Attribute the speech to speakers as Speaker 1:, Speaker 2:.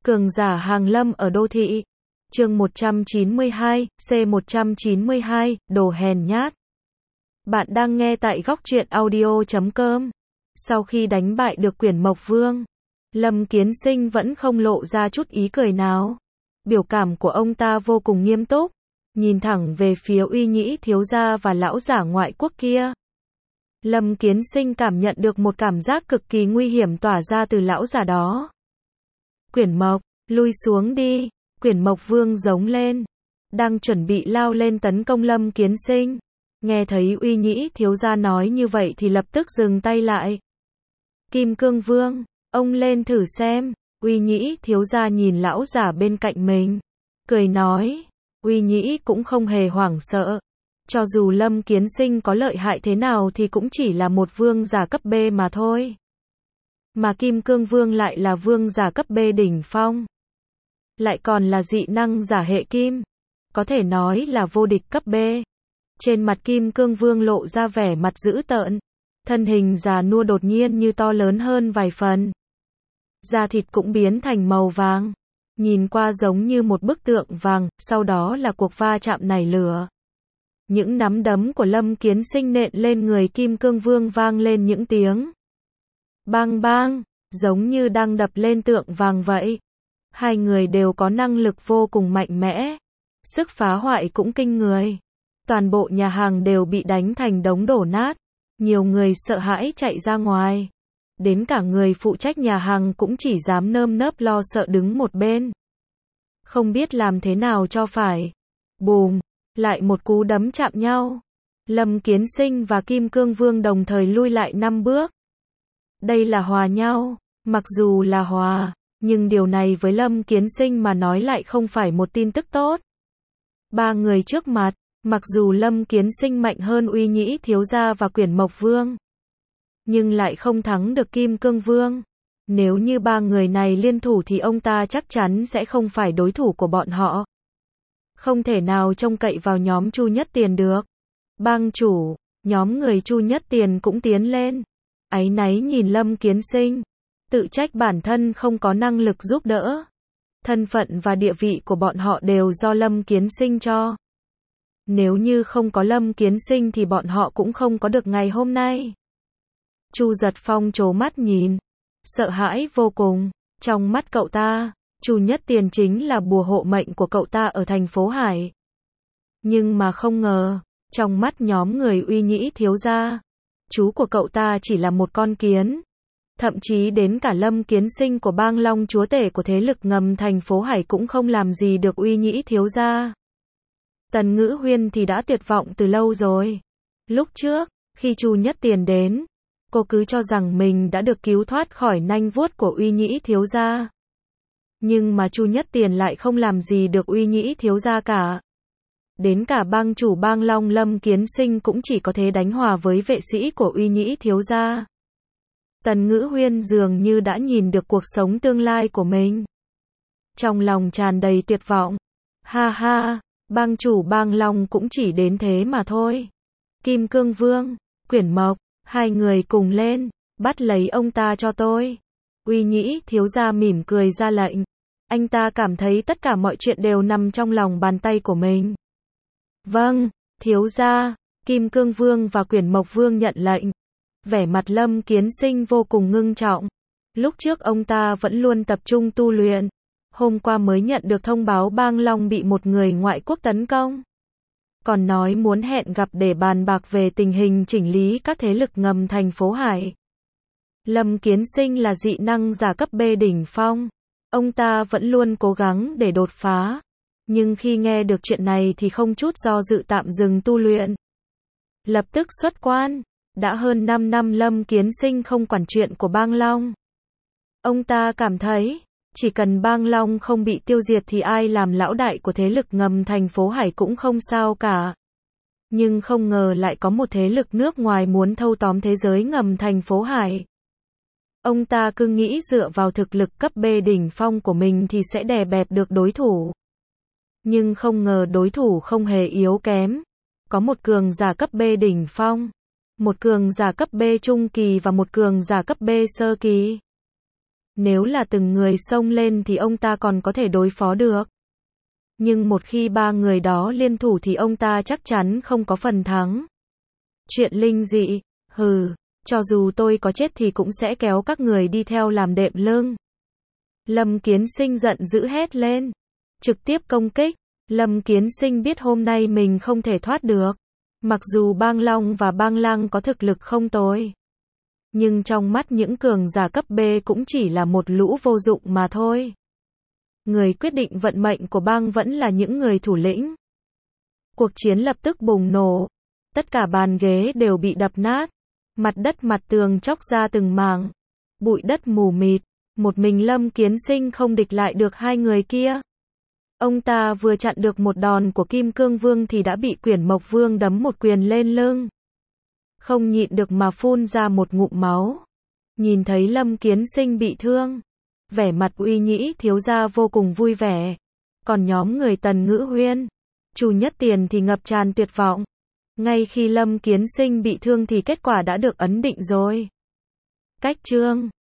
Speaker 1: Cường giả hàng lâm ở đô thị. Chương 192, C192, đồ hèn nhát. Bạn đang nghe tại góc truyện audio.com. Sau khi đánh bại được Quyển Mộc Vương, Lâm Kiến Sinh vẫn không lộ ra chút ý cười nào. Biểu cảm của ông ta vô cùng nghiêm túc, nhìn thẳng về phía Uy Nhĩ thiếu gia và lão giả ngoại quốc kia. Lâm Kiến Sinh cảm nhận được một cảm giác cực kỳ nguy hiểm tỏa ra từ lão giả đó. Quyển Mộc, lui xuống đi, Quyển Mộc Vương giống lên, đang chuẩn bị lao lên tấn công Lâm Kiến Sinh. Nghe thấy Uy Nhĩ thiếu gia nói như vậy thì lập tức dừng tay lại. Kim Cương Vương, ông lên thử xem. Uy Nhĩ thiếu gia nhìn lão giả bên cạnh mình, cười nói. Uy Nhĩ cũng không hề hoảng sợ. Cho dù Lâm Kiến Sinh có lợi hại thế nào thì cũng chỉ là một vương giả cấp B mà thôi. Mà Kim Cương Vương lại là vương giả cấp B đỉnh phong. Lại còn là dị năng giả hệ kim. Có thể nói là vô địch cấp B. Trên mặt Kim Cương Vương lộ ra vẻ mặt dữ tợn. Thân hình già nua đột nhiên như to lớn hơn vài phần. Da thịt cũng biến thành màu vàng. Nhìn qua giống như một bức tượng vàng, sau đó là cuộc va chạm nảy lửa. Những nắm đấm của Lâm Kiến Sinh nện lên người Kim Cương Vương vang lên những tiếng bang bang, giống như đang đập lên tượng vàng vậy. Hai người đều có năng lực vô cùng mạnh mẽ, sức phá hoại cũng kinh người. Toàn bộ nhà hàng đều bị đánh thành đống đổ nát, nhiều người sợ hãi chạy ra ngoài. Đến cả người phụ trách nhà hàng cũng chỉ dám nơm nớp lo sợ đứng một bên, không biết làm thế nào cho phải. Bùm, lại một cú đấm chạm nhau. Lâm Kiến Sinh và Kim Cương Vương đồng thời lui lại 5 bước. Đây là hòa nhau, mặc dù là hòa, nhưng điều này với Lâm Kiến Sinh mà nói lại không phải một tin tức tốt. Ba người trước mặt, mặc dù Lâm Kiến Sinh mạnh hơn Uy Nhĩ thiếu gia và Quyển Mộc Vương, nhưng lại không thắng được Kim Cương Vương. Nếu như ba người này liên thủ thì ông ta chắc chắn sẽ không phải đối thủ của bọn họ. Không thể nào trông cậy vào nhóm Chu Nhất Tiền được. Bang chủ, nhóm người Chu Nhất Tiền cũng tiến lên. Áy náy nhìn Lâm Kiến Sinh, tự trách bản thân không có năng lực giúp đỡ. Thân phận và địa vị của bọn họ đều do Lâm Kiến Sinh cho. Nếu như không có Lâm Kiến Sinh thì bọn họ cũng không có được ngày hôm nay. Chu Giật Phong trố mắt nhìn, sợ hãi vô cùng. Trong mắt cậu ta, Chu Nhất Tiền chính là bùa hộ mệnh của cậu ta ở thành phố Hải. Nhưng mà không ngờ, trong mắt nhóm người Uy Nhĩ thiếu gia, chú của cậu ta chỉ là một con kiến. Thậm chí đến cả Lâm Kiến Sinh của Bang Long chúa tể của thế lực ngầm thành phố Hải cũng không làm gì được Uy Nhĩ thiếu gia. Tần Ngữ Huyên thì đã tuyệt vọng từ lâu rồi. Lúc trước, khi Chu Nhất Tiền đến, cô cứ cho rằng mình đã được cứu thoát khỏi nanh vuốt của Uy Nhĩ thiếu gia. Nhưng mà Chu Nhất Tiền lại không làm gì được Uy Nhĩ thiếu gia cả. Đến cả bang chủ Bang Long Lâm Kiến Sinh cũng chỉ có thể đánh hòa với vệ sĩ của Uy Nhĩ thiếu gia. Tần Ngữ Huyên dường như đã nhìn được cuộc sống tương lai của mình. Trong lòng tràn đầy tuyệt vọng. Ha ha, bang chủ Bang Long cũng chỉ đến thế mà thôi. Kim Cương Vương, Quyển Mộc, hai người cùng lên, bắt lấy ông ta cho tôi. Uy Nhĩ thiếu gia mỉm cười ra lệnh. Anh ta cảm thấy tất cả mọi chuyện đều nằm trong lòng bàn tay của mình. Vâng, thiếu gia. Kim Cương Vương và Quyển Mộc Vương nhận lệnh. Vẻ mặt Lâm Kiến Sinh vô cùng ngưng trọng. Lúc trước ông ta vẫn luôn tập trung tu luyện. Hôm qua mới nhận được thông báo Bang Long bị một người ngoại quốc tấn công. Còn nói muốn hẹn gặp để bàn bạc về tình hình chỉnh lý các thế lực ngầm thành phố Hải. Lâm Kiến Sinh là dị năng giả cấp B đỉnh phong. Ông ta vẫn luôn cố gắng để đột phá. Nhưng khi nghe được chuyện này thì không chút do dự tạm dừng tu luyện. Lập tức xuất quan. Đã hơn 5 năm Lâm Kiến Sinh không quản chuyện của Bang Long. Ông ta cảm thấy, chỉ cần Bang Long không bị tiêu diệt thì ai làm lão đại của thế lực ngầm thành phố Hải cũng không sao cả. Nhưng không ngờ lại có một thế lực nước ngoài muốn thâu tóm thế giới ngầm thành phố Hải. Ông ta cứ nghĩ dựa vào thực lực cấp B đỉnh phong của mình thì sẽ đè bẹp được đối thủ. Nhưng không ngờ đối thủ không hề yếu kém. Có một cường giả cấp B đỉnh phong, một cường giả cấp B trung kỳ và một cường giả cấp B sơ kỳ. Nếu là từng người xông lên thì ông ta còn có thể đối phó được. Nhưng một khi ba người đó liên thủ thì ông ta chắc chắn không có phần thắng. Chuyện linh dị, hừ, cho dù tôi có chết thì cũng sẽ kéo các người đi theo làm đệm lưng. Lâm Kiến Sinh giận dữ hét lên, trực tiếp công kích. Lâm Kiến Sinh biết hôm nay mình không thể thoát được. Mặc dù Bang Long và Bang Lăng có thực lực không tồi, nhưng trong mắt những cường giả cấp B cũng chỉ là một lũ vô dụng mà thôi. Người quyết định vận mệnh của bang vẫn là những người thủ lĩnh. Cuộc chiến lập tức bùng nổ. Tất cả bàn ghế đều bị đập nát. Mặt đất mặt tường chóc ra từng mảng. Bụi đất mù mịt. Một mình Lâm Kiến Sinh không địch lại được hai người kia. Ông ta vừa chặn được một đòn của Kim Cương Vương thì đã bị Quyển Mộc Vương đấm một quyền lên lưng. Không nhịn được mà phun ra một ngụm máu. Nhìn thấy Lâm Kiến Sinh bị thương, vẻ mặt Uy Nhĩ thiếu gia vô cùng vui vẻ. Còn nhóm người Tần Ngữ Huyên, Chu Nhất Tiền thì ngập tràn tuyệt vọng. Ngay khi Lâm Kiến Sinh bị thương thì kết quả đã được ấn định rồi. Cách chương